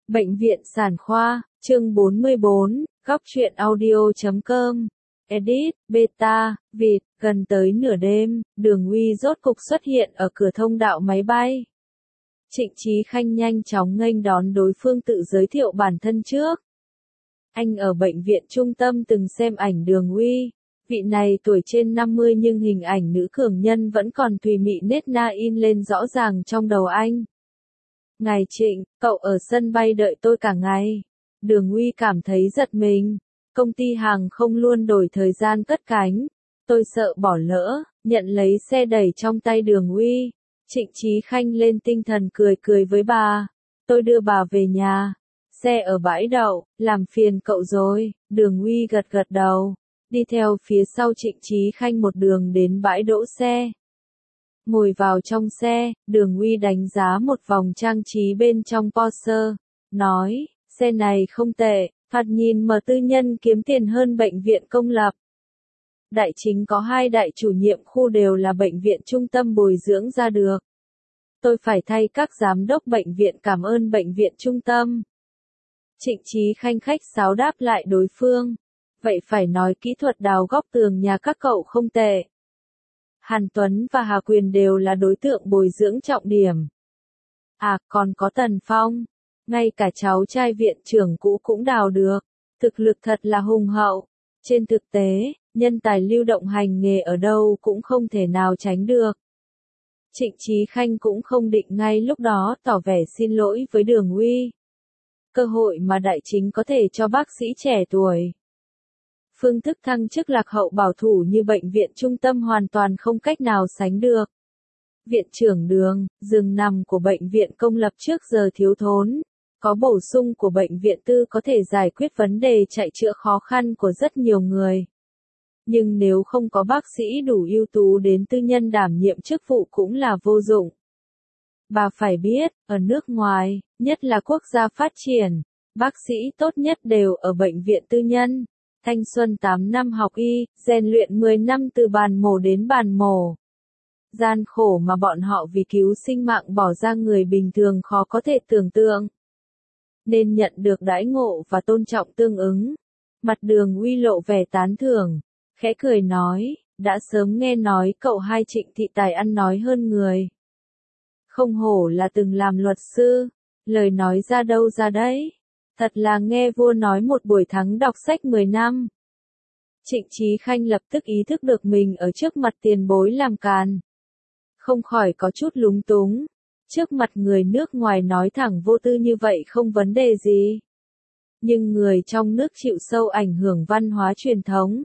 Bệnh viện Sản khoa, chương 44, góc truyện audio.com. Edit, beta, vịt, gần tới nửa đêm, Đường Uy rốt cục xuất hiện ở cửa thông đạo máy bay. Trịnh Chí Khanh nhanh chóng nghênh đón đối phương tự giới thiệu bản thân trước. Anh ở bệnh viện trung tâm từng xem ảnh Đường Uy. Vị này tuổi trên 50 nhưng hình ảnh nữ cường nhân vẫn còn tùy mị nết na in lên rõ ràng trong đầu anh. Ngài Trịnh, cậu ở sân bay đợi tôi cả ngày. Đường Uy cảm thấy giật mình. Công ty hàng không luôn đổi thời gian cất cánh. Tôi sợ bỏ lỡ, nhận lấy xe đẩy trong tay Đường Uy. Trịnh Chí Khanh lên tinh thần cười cười với bà. Tôi đưa bà về nhà. Xe ở bãi đậu, làm phiền cậu rồi. Đường Uy gật gật đầu. Đi theo phía sau Trịnh Chí Khanh một đường đến bãi đỗ xe. Ngồi vào trong xe, Đường Uy đánh giá một vòng trang trí bên trong Porsche. Nói, xe này không tệ, thoạt nhìn mà tư nhân kiếm tiền hơn bệnh viện công lập. Đại chính có 2 đại chủ nhiệm khu đều là bệnh viện trung tâm bồi dưỡng ra được. Tôi phải thay các giám đốc bệnh viện cảm ơn bệnh viện trung tâm. Trịnh Chí Khanh khách sáo đáp lại đối phương. Vậy phải nói kỹ thuật đào góc tường nhà các cậu không tệ. Hàn Tuấn và Hà Quyền đều là đối tượng bồi dưỡng trọng điểm. À, còn có Tần Phong. Ngay cả cháu trai viện trưởng cũ cũng đào được. Thực lực thật là hùng hậu. Trên thực tế, nhân tài lưu động hành nghề ở đâu cũng không thể nào tránh được. Trịnh Chí Khanh cũng không định ngay lúc đó tỏ vẻ xin lỗi với Đường Uy. Cơ hội mà đại chính có thể cho bác sĩ trẻ tuổi. Phương thức thăng chức lạc hậu bảo thủ như bệnh viện trung tâm hoàn toàn không cách nào sánh được. Viện trưởng Đường, giường nằm của bệnh viện công lập trước giờ thiếu thốn. Có bổ sung của bệnh viện tư có thể giải quyết vấn đề chạy chữa khó khăn của rất nhiều người. Nhưng nếu không có bác sĩ đủ ưu tú đến tư nhân đảm nhiệm chức vụ cũng là vô dụng. Bà phải biết, ở nước ngoài, nhất là quốc gia phát triển, bác sĩ tốt nhất đều ở bệnh viện tư nhân. Thanh xuân 8 năm học y, rèn luyện 10 năm từ bàn mổ đến bàn mổ. Gian khổ mà bọn họ vì cứu sinh mạng bỏ ra người bình thường khó có thể tưởng tượng. Nên nhận được đãi ngộ và tôn trọng tương ứng. Mặt Đường Uy lộ vẻ tán thưởng, khẽ cười nói, đã sớm nghe nói cậu hai Trịnh thị tài ăn nói hơn người. Không hổ là từng làm luật sư, lời nói ra đâu ra đấy. Thật là nghe vua nói một buổi thắng đọc sách 10 năm. Trịnh Chí Khanh lập tức ý thức được mình ở trước mặt tiền bối làm càn. Không khỏi có chút lúng túng. Trước mặt người nước ngoài nói thẳng vô tư như vậy không vấn đề gì. Nhưng người trong nước chịu sâu ảnh hưởng văn hóa truyền thống.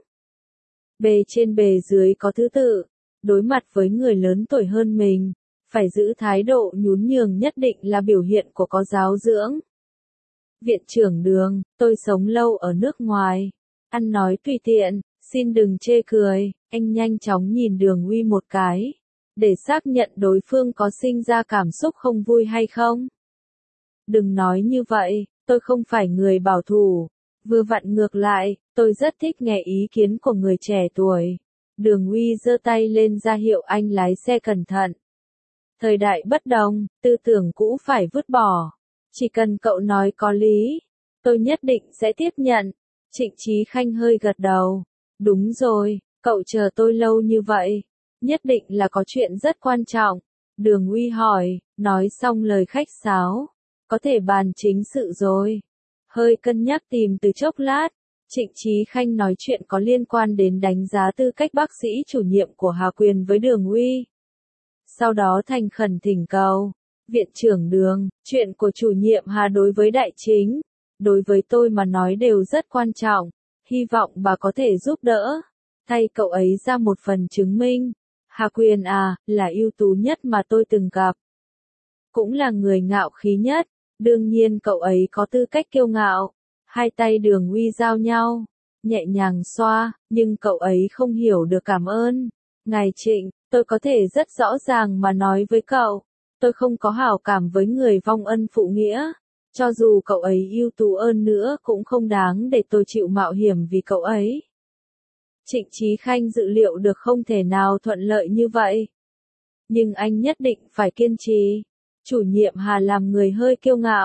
Bề trên bề dưới có thứ tự. Đối mặt với người lớn tuổi hơn mình, phải giữ thái độ nhún nhường nhất định là biểu hiện của có giáo dưỡng. Viện trưởng Đường, tôi sống lâu ở nước ngoài. Ăn nói tùy tiện, xin đừng chê cười. Anh nhanh chóng nhìn Đường Uy một cái. Để xác nhận đối phương có sinh ra cảm xúc không vui hay không. Đừng nói như vậy, tôi không phải người bảo thủ. Vừa vặn ngược lại, tôi rất thích nghe ý kiến của người trẻ tuổi. Đường Uy giơ tay lên ra hiệu anh lái xe cẩn thận. Thời đại bất đồng, tư tưởng cũ phải vứt bỏ. Chỉ cần cậu nói có lý, tôi nhất định sẽ tiếp nhận. Trịnh Chí Khanh hơi gật đầu. Đúng rồi, cậu chờ tôi lâu như vậy. Nhất định là có chuyện rất quan trọng. Đường Uy hỏi, nói xong lời khách sáo. Có thể bàn chính sự rồi. Hơi cân nhắc tìm từ chốc lát. Trịnh Chí Khanh nói chuyện có liên quan đến đánh giá tư cách bác sĩ chủ nhiệm của Hà Quyền với Đường Uy. Sau đó thành khẩn thỉnh cầu. Viện trưởng Đường, chuyện của chủ nhiệm Hà đối với đại chính, đối với tôi mà nói đều rất quan trọng. Hy vọng bà có thể giúp đỡ. Thay cậu ấy ra một phần chứng minh. Hà Quyền à, là ưu tú nhất mà tôi từng gặp. Cũng là người ngạo khí nhất. Đương nhiên cậu ấy có tư cách kiêu ngạo. Hai tay Đường Uy giao nhau, nhẹ nhàng xoa, nhưng cậu ấy không hiểu được cảm ơn. Ngài Trịnh, tôi có thể rất rõ ràng mà nói với cậu. Tôi không có hảo cảm với người vong ân phụ nghĩa. Cho dù cậu ấy ưu tú hơn nữa cũng không đáng để tôi chịu mạo hiểm vì cậu ấy. Trịnh Chí Khanh dự liệu được không thể nào thuận lợi như vậy. Nhưng anh nhất định phải kiên trì. Chủ nhiệm Hà làm người hơi kiêu ngạo.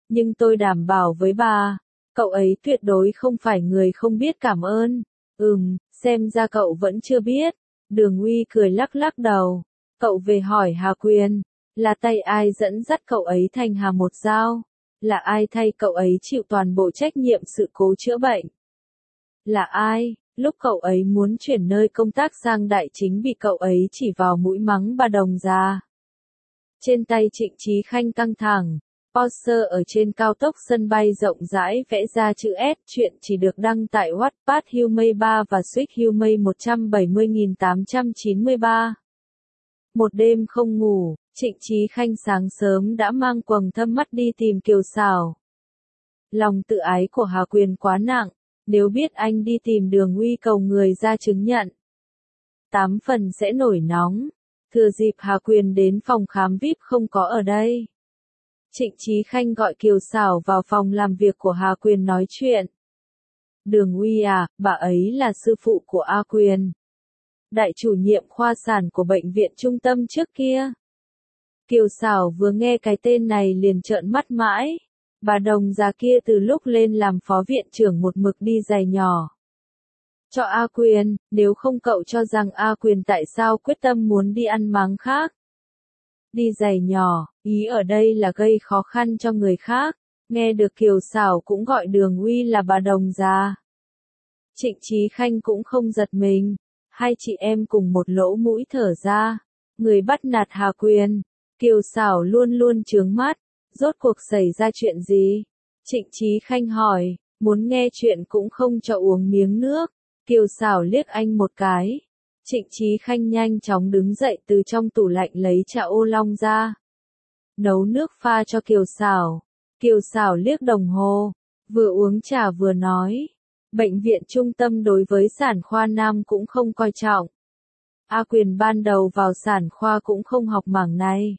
Nhưng tôi đảm bảo với bà, cậu ấy tuyệt đối không phải người không biết cảm ơn. Xem ra cậu vẫn chưa biết. Đường Uy cười lắc lắc đầu. Cậu về hỏi Hà Quyền, là tay ai dẫn dắt cậu ấy thành Hà Một Dao? Là ai thay cậu ấy chịu toàn bộ trách nhiệm sự cố chữa bệnh? Là ai, lúc cậu ấy muốn chuyển nơi công tác sang Đại Chính bị cậu ấy chỉ vào mũi mắng bà Đồng già? Trên tay Trịnh Chí Khanh căng thẳng. Poster ở trên cao tốc sân bay rộng rãi vẽ ra chữ S. Chuyện chỉ được đăng tại Wattpad Humay 3 và Switch Humay 170.893. Một đêm không ngủ, Trịnh Chí Khanh sáng sớm đã mang quầng thâm mắt đi tìm Kiều Sảo. Lòng tự ái của Hà Quyền quá nặng, nếu biết anh đi tìm Đường Uy cầu người ra chứng nhận, 8 phần sẽ nổi nóng. Thừa dịp Hà Quyền đến phòng khám VIP không có ở đây, Trịnh Chí Khanh gọi Kiều Sảo vào phòng làm việc của Hà Quyền nói chuyện. Đường Uy à, bà ấy là sư phụ của A Quyền, đại chủ nhiệm khoa sản của bệnh viện trung tâm trước kia. Kiều Sảo vừa nghe cái tên này liền trợn mắt mãi. Bà Đồng già kia từ lúc lên làm phó viện trưởng một mực đi giày nhỏ cho A Quyền, nếu không cậu cho rằng A Quyền tại sao quyết tâm muốn đi ăn máng khác? Đi giày nhỏ, ý ở đây là gây khó khăn cho người khác. Nghe được Kiều Sảo cũng gọi Đường Uy là bà Đồng già, Trịnh Chí Khanh cũng không giật mình. Hai chị em cùng một lỗ mũi thở ra. Người bắt nạt Hà Quyền. Kiều Sảo luôn luôn trướng mắt. Rốt cuộc xảy ra chuyện gì? Trịnh Chí Khanh hỏi, muốn nghe chuyện cũng không cho uống miếng nước. Kiều Sảo liếc anh một cái. Trịnh Chí Khanh nhanh chóng đứng dậy từ trong tủ lạnh lấy trà ô long ra. Nấu nước pha cho Kiều Sảo. Kiều Sảo liếc đồng hồ, vừa uống trà vừa nói. Bệnh viện trung tâm đối với sản khoa nam cũng không coi trọng. A Quyền ban đầu vào sản khoa cũng không học mảng này.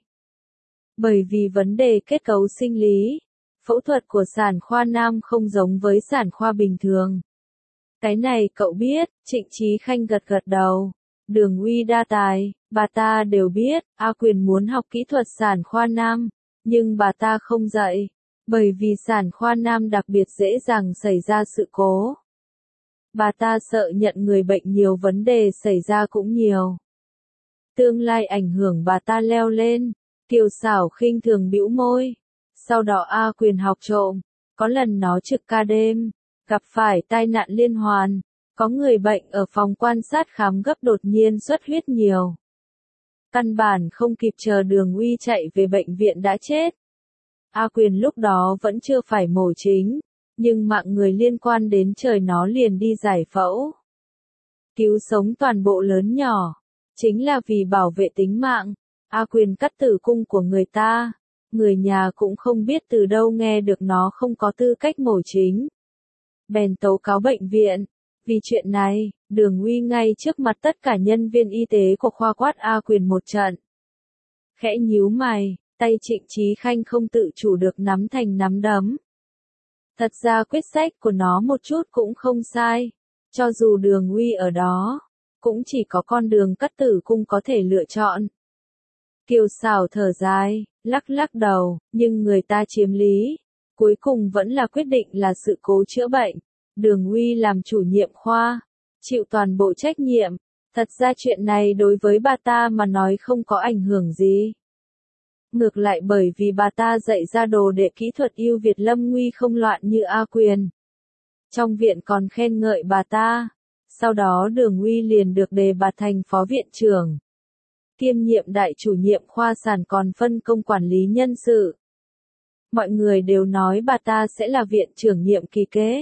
Bởi vì vấn đề kết cấu sinh lý, phẫu thuật của sản khoa nam không giống với sản khoa bình thường. Cái này cậu biết, Trịnh Chí Khanh gật gật đầu. Đường Uy đa tài, bà ta đều biết, A Quyền muốn học kỹ thuật sản khoa nam, nhưng bà ta không dạy, bởi vì sản khoa nam đặc biệt dễ dàng xảy ra sự cố. Bà ta sợ nhận người bệnh nhiều vấn đề xảy ra cũng nhiều. Tương lai ảnh hưởng bà ta leo lên. Kiều Sảo khinh thường bĩu môi. Sau đó A Quyền học trộm. Có lần nó trực ca đêm, gặp phải tai nạn liên hoàn. Có người bệnh ở phòng quan sát khám gấp đột nhiên xuất huyết nhiều. Căn bản không kịp chờ Đường Uy chạy về bệnh viện đã chết. A Quyền lúc đó vẫn chưa phải mổ chính, nhưng mạng người liên quan đến trời nó liền đi giải phẫu. Cứu sống toàn bộ lớn nhỏ, chính là vì bảo vệ tính mạng. A Quyền cắt tử cung của người ta, người nhà cũng không biết từ đâu nghe được nó không có tư cách mổ chính. Bèn tố cáo bệnh viện. Vì chuyện này, Đường Uy ngay trước mặt tất cả nhân viên y tế của khoa quát A Quyền một trận. Khẽ nhíu mày, tay Trịnh Chí Khanh không tự chủ được nắm thành nắm đấm. Thật ra quyết sách của nó một chút cũng không sai. Cho dù Đường Uy ở đó, cũng chỉ có con đường cắt tử cung có thể lựa chọn. Kiều Sảo thở dài, lắc lắc đầu, nhưng người ta chiếm lý. Cuối cùng vẫn là quyết định là sự cố chữa bệnh. Đường Uy làm chủ nhiệm khoa, chịu toàn bộ trách nhiệm. Thật ra chuyện này đối với bà ta mà nói không có ảnh hưởng gì. Ngược lại bởi vì bà ta dạy ra đồ đệ kỹ thuật ưu việt lâm nguy không loạn như A Quyền. Trong viện còn khen ngợi bà ta. Sau đó Đường Uy liền được đề bạt thành phó viện trưởng, kiêm nhiệm đại chủ nhiệm khoa sản còn phân công quản lý nhân sự. Mọi người đều nói bà ta sẽ là viện trưởng nhiệm kỳ kế.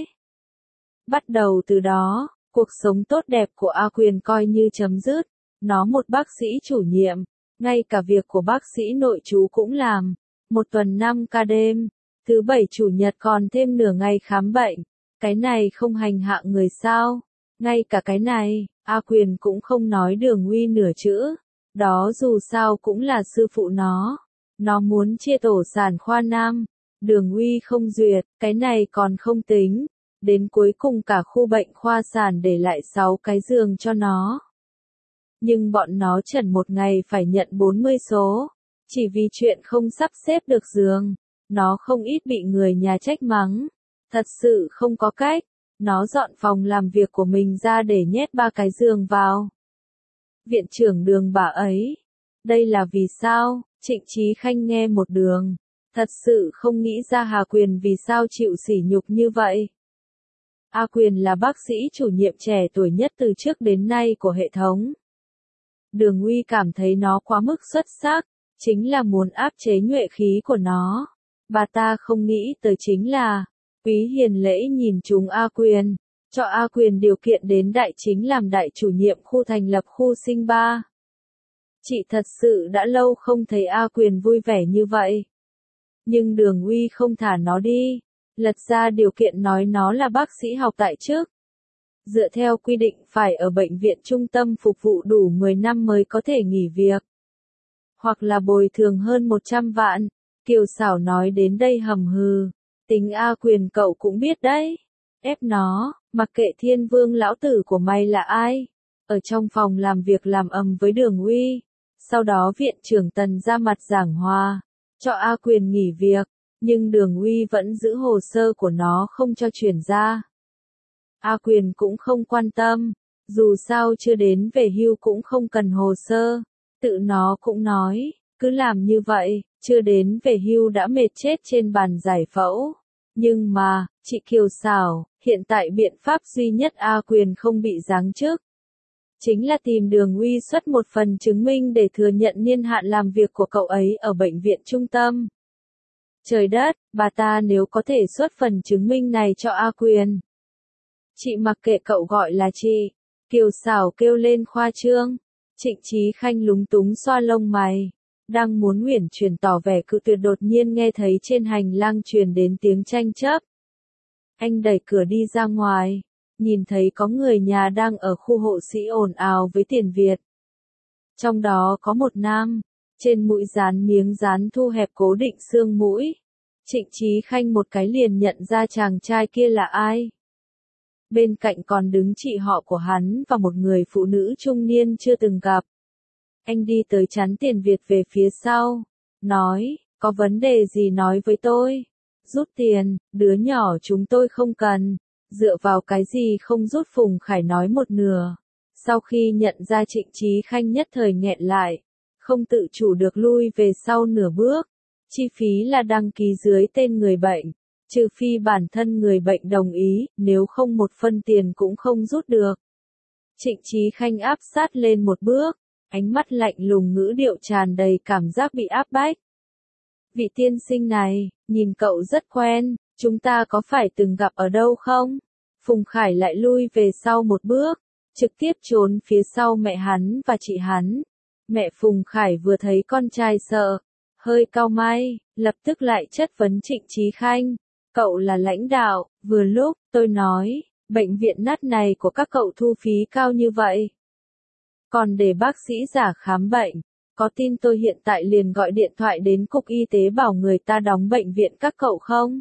Bắt đầu từ đó, cuộc sống tốt đẹp của A Quyền coi như chấm dứt. Nó một bác sĩ chủ nhiệm, ngay cả việc của bác sĩ nội trú cũng làm. Một tuần 5 ca đêm, thứ bảy chủ nhật còn thêm nửa ngày khám bệnh. Cái này không hành hạ người sao? Ngay cả cái này, A Quyền cũng không nói Đường Uy nửa chữ. Đó dù sao cũng là sư phụ nó. Nó muốn chia tổ sản khoa nam. Đường Uy không duyệt, cái này còn không tính. Đến cuối cùng cả khu bệnh khoa sản để lại 6 cái giường cho nó. Nhưng bọn nó trần một ngày phải nhận 40 số. Chỉ vì chuyện không sắp xếp được giường. nó không ít bị người nhà trách mắng. Thật sự không có cách, nó dọn phòng làm việc của mình ra để nhét 3 cái giường vào. Viện trưởng Đường bảo ấy, đây là vì sao? Trịnh Chí Khanh nghe một đường, thật sự không nghĩ ra Hà Quyền vì sao chịu sỉ nhục như vậy. A Quyền là bác sĩ chủ nhiệm trẻ tuổi nhất từ trước đến nay của hệ thống. Đường Uy cảm thấy nó quá mức xuất sắc, chính là muốn áp chế nhuệ khí của nó. Bà ta không nghĩ tới chính là, Quý Hiền Lễ nhìn chúng A Quyền, cho A Quyền điều kiện đến đại chính làm đại chủ nhiệm khu thành lập khu sinh ba. Chị thật sự đã lâu không thấy A Quyền vui vẻ như vậy. Nhưng Đường Uy không thả nó đi, lật ra điều kiện nói nó là bác sĩ học tại chức. Dựa theo quy định phải ở bệnh viện trung tâm phục vụ đủ 10 năm mới có thể nghỉ việc. Hoặc là bồi thường hơn 100 vạn. Kiều Xảo nói đến đây hầm hừ. Tính A Quyền cậu cũng biết đấy. Ép nó, mặc kệ Thiên Vương lão tử của mày là ai. Ở trong phòng làm việc làm ầm với Đường Uy. Sau đó viện trưởng Tần ra mặt giảng hòa, cho A Quyền nghỉ việc. Nhưng Đường Uy vẫn giữ hồ sơ của nó không cho chuyển ra. A Quyền cũng không quan tâm, dù sao chưa đến về hưu cũng không cần hồ sơ. Tự nó cũng nói, cứ làm như vậy, chưa đến về hưu đã mệt chết trên bàn giải phẫu. Nhưng mà, chị Kiều Xảo, hiện tại biện pháp duy nhất A Quyền không bị giáng chức. Chính là tìm Đường Uy xuất một phần chứng minh để thừa nhận niên hạn làm việc của cậu ấy ở bệnh viện trung tâm. Trời đất, bà ta nếu có thể xuất phần chứng minh này cho A Quyền. Chị mặc kệ cậu gọi là chị. Kiều Xảo kêu lên khoa trương. Trịnh Chí Khanh lúng túng xoa lông mày. Đang muốn uyển chuyển tỏ vẻ cự tuyệt đột nhiên nghe thấy trên hành lang truyền đến tiếng tranh chấp. Anh đẩy cửa đi ra ngoài. Nhìn thấy có người nhà đang ở khu hộ sĩ ồn ào với tiền Việt. Trong đó có một nam. Trên mũi dán miếng dán thu hẹp cố định xương mũi. Trịnh Chí Khanh một cái liền nhận ra chàng trai kia là ai. Bên cạnh còn đứng chị họ của hắn và một người phụ nữ trung niên chưa từng gặp. Anh đi tới chắn tiền Việt về phía sau. Nói, có vấn đề gì nói với tôi. Rút tiền, đứa nhỏ chúng tôi không cần. Dựa vào cái gì không rút. Phùng Khải nói một nửa. Sau khi nhận ra Trịnh Chí Khanh nhất thời nghẹn lại. Không tự chủ được lui về sau nửa bước. Chi phí là đăng ký dưới tên người bệnh. Trừ phi bản thân người bệnh đồng ý, nếu không một phân tiền cũng không rút được. Trịnh Chí Khanh áp sát lên một bước, ánh mắt lạnh lùng ngữ điệu tràn đầy cảm giác bị áp bách. Vị tiên sinh này, nhìn cậu rất quen, chúng ta có phải từng gặp ở đâu không? Phùng Khải lại lui về sau một bước, trực tiếp trốn phía sau mẹ hắn và chị hắn. Mẹ Phùng Khải vừa thấy con trai sợ, hơi cau mày, lập tức lại chất vấn Trịnh Chí Khanh. Cậu là lãnh đạo, vừa lúc, tôi nói, bệnh viện nát này của các cậu thu phí cao như vậy. Còn để bác sĩ giả khám bệnh, có tin tôi hiện tại liền gọi điện thoại đến cục y tế bảo người ta đóng bệnh viện các cậu không?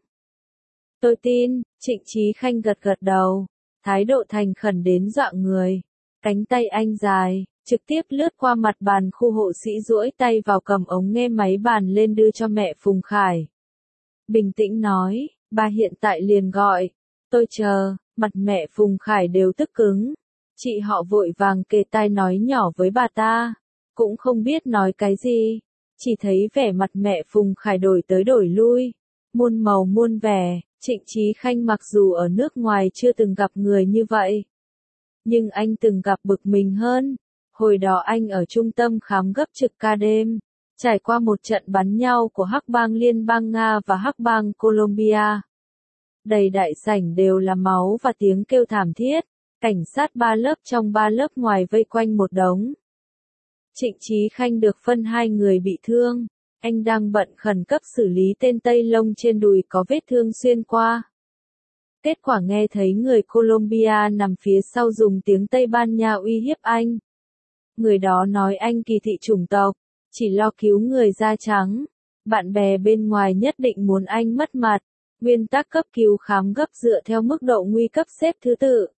Tôi tin, Trịnh Chí Khanh gật gật đầu, thái độ thành khẩn đến dọa người. Cánh tay anh dài, trực tiếp lướt qua mặt bàn khu hộ sĩ duỗi tay vào cầm ống nghe máy bàn lên đưa cho mẹ Phùng Khải. Bình tĩnh nói, bà hiện tại liền gọi, tôi chờ, mặt mẹ Phùng Khải đều tức cứng. Chị họ vội vàng kề tai nói nhỏ với bà ta, cũng không biết nói cái gì, chỉ thấy vẻ mặt mẹ Phùng Khải đổi tới đổi lui, muôn màu muôn vẻ. Trịnh Chí Khanh mặc dù ở nước ngoài chưa từng gặp người như vậy, nhưng anh từng gặp bực mình hơn. Hồi đó anh ở trung tâm khám gấp trực ca đêm, trải qua một trận bắn nhau của Hắc bang Liên bang Nga và Hắc bang Colombia. Đầy đại sảnh đều là máu và tiếng kêu thảm thiết, cảnh sát 3 lớp trong 3 lớp ngoài vây quanh một đống. Trịnh Chí Khanh được phân 2 người bị thương, anh đang bận khẩn cấp xử lý tên Tây Lông trên đùi có vết thương xuyên qua. Kết quả nghe thấy người Colombia nằm phía sau dùng tiếng Tây Ban Nha uy hiếp anh. Người đó nói anh kỳ thị chủng tộc, chỉ lo cứu người da trắng. Bạn bè bên ngoài nhất định muốn anh mất mặt. Nguyên tắc cấp cứu khám gấp dựa theo mức độ nguy cấp xếp thứ tự.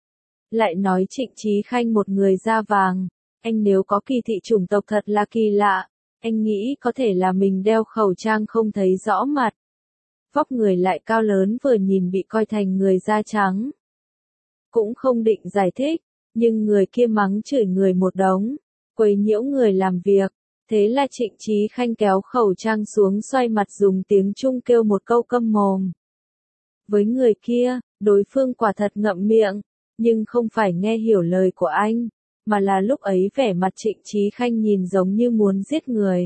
Lại nói Trịnh Chí Khanh một người da vàng. Anh nếu có kỳ thị chủng tộc thật là kỳ lạ. Anh nghĩ có thể là mình đeo khẩu trang không thấy rõ mặt. vóc người lại cao lớn vừa nhìn bị coi thành người da trắng. Cũng không định giải thích, nhưng người kia mắng chửi người một đống, quấy nhiễu người làm việc. Thế là Trịnh Chí Khanh kéo khẩu trang xuống xoay mặt dùng tiếng Trung kêu một câu câm mồm. Với người kia, đối phương quả thật ngậm miệng, nhưng không phải nghe hiểu lời của anh, mà là lúc ấy vẻ mặt Trịnh Chí Khanh nhìn giống như muốn giết người.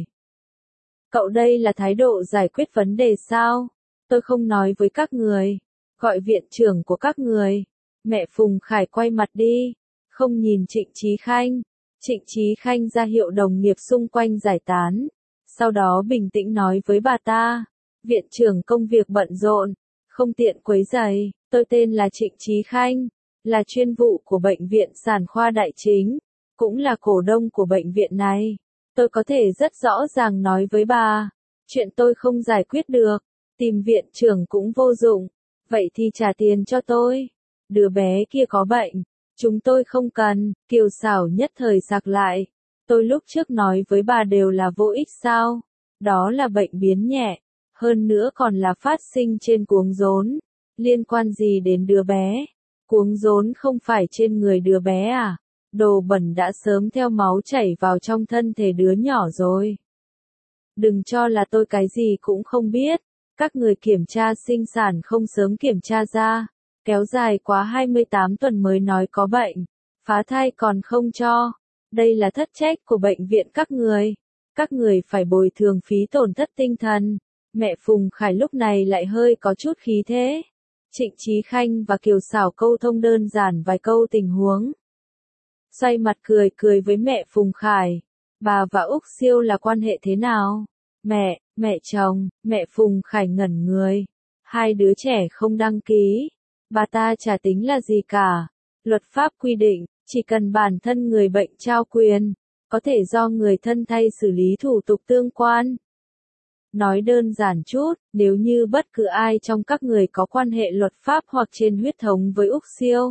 Cậu đây là thái độ giải quyết vấn đề sao? Tôi không nói với các người, gọi viện trưởng của các người. Mẹ Phùng Khải quay mặt đi, không nhìn Trịnh Chí Khanh. Trịnh Chí Khanh ra hiệu đồng nghiệp xung quanh giải tán. Sau đó bình tĩnh nói với bà ta, viện trưởng công việc bận rộn, không tiện quấy rầy, tôi tên là Trịnh Chí Khanh, là chuyên vụ của Bệnh viện Sản khoa Đại Chính, cũng là cổ đông của bệnh viện này. Tôi có thể rất rõ ràng nói với bà, chuyện tôi không giải quyết được, tìm viện trưởng cũng vô dụng, vậy thì trả tiền cho tôi. Đứa bé kia có bệnh, chúng tôi không cần. Kiều Xảo nhất thời sặc lại. Tôi lúc trước nói với bà đều là vô ích sao? Đó là bệnh biến nhẹ, hơn nữa còn là phát sinh trên cuống rốn. Liên quan gì đến đứa bé? Cuống rốn không phải trên người đứa bé à? Đồ bẩn đã sớm theo máu chảy vào trong thân thể đứa nhỏ rồi. Đừng cho là tôi cái gì cũng không biết. Các người kiểm tra sinh sản không sớm kiểm tra ra, kéo dài quá 28 tuần mới nói có bệnh, phá thai còn không cho. Đây là thất trách của bệnh viện các người phải bồi thường phí tổn thất tinh thần. Mẹ Phùng Khải lúc này lại hơi có chút khí thế. Trịnh Chí Khanh và Kiều Xảo câu thông đơn giản vài câu tình huống. Xoay mặt cười cười với mẹ Phùng Khải. Bà và Úc Siêu là quan hệ thế nào? Mẹ chồng, mẹ Phùng Khải ngẩn người. Hai đứa trẻ không đăng ký. Bà ta chả tính là gì cả. Luật pháp quy định, chỉ cần bản thân người bệnh trao quyền, có thể do người thân thay xử lý thủ tục tương quan. Nói đơn giản chút, nếu như bất cứ ai trong các người có quan hệ luật pháp hoặc trên huyết thống với Úc Siêu,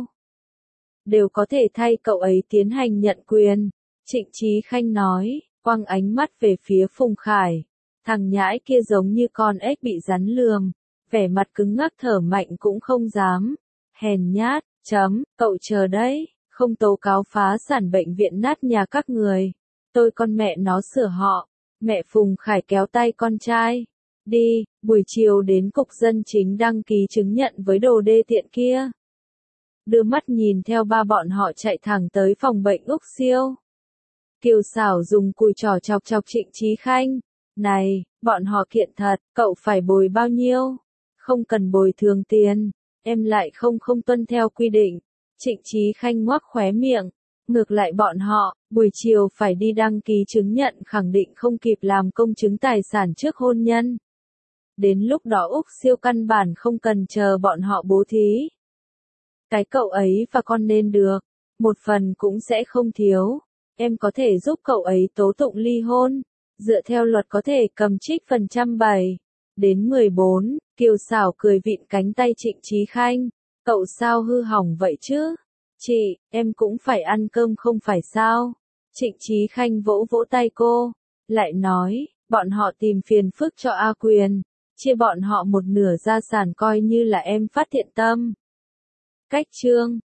đều có thể thay cậu ấy tiến hành nhận quyền. Trịnh Chí Khanh nói, quăng ánh mắt về phía Phùng Khải. Thằng nhãi kia giống như con ếch bị rắn lườm, vẻ mặt cứng ngắc thở mạnh cũng không dám. Hèn nhát, cậu chờ đấy, không tố cáo phá sản bệnh viện nát nhà các người. Tôi con mẹ nó sửa họ. Mẹ Phùng Khải kéo tay con trai. Đi, buổi chiều đến cục dân chính đăng ký chứng nhận với đồ đê tiện kia. Đưa mắt nhìn theo ba bọn họ chạy thẳng tới phòng bệnh Úc Siêu. Kiều Xảo dùng cùi trỏ chọc chọc Trịnh Chí Khanh. Này, bọn họ kiện thật, cậu phải bồi bao nhiêu? Không cần bồi thường tiền, em lại không tuân theo quy định. Trịnh Chí Khanh ngoác khóe miệng. Ngược lại bọn họ, buổi chiều phải đi đăng ký chứng nhận khẳng định không kịp làm công chứng tài sản trước hôn nhân. Đến lúc đó Úc Siêu căn bản không cần chờ bọn họ bố thí. Cái cậu ấy và con nên được, một phần cũng sẽ không thiếu. Em có thể giúp cậu ấy tố tụng ly hôn, dựa theo luật có thể cầm trích phần trăm 7 đến 14. Kiều Xảo cười vịn cánh tay Trịnh Chí Khanh. Cậu sao hư hỏng vậy chứ? Chị, em cũng phải ăn cơm không phải sao? Trịnh Chí Khanh vỗ vỗ tay cô, lại nói, bọn họ tìm phiền phức cho A Quyền, chia bọn họ một nửa gia sản coi như là em phát thiện tâm. Cách chương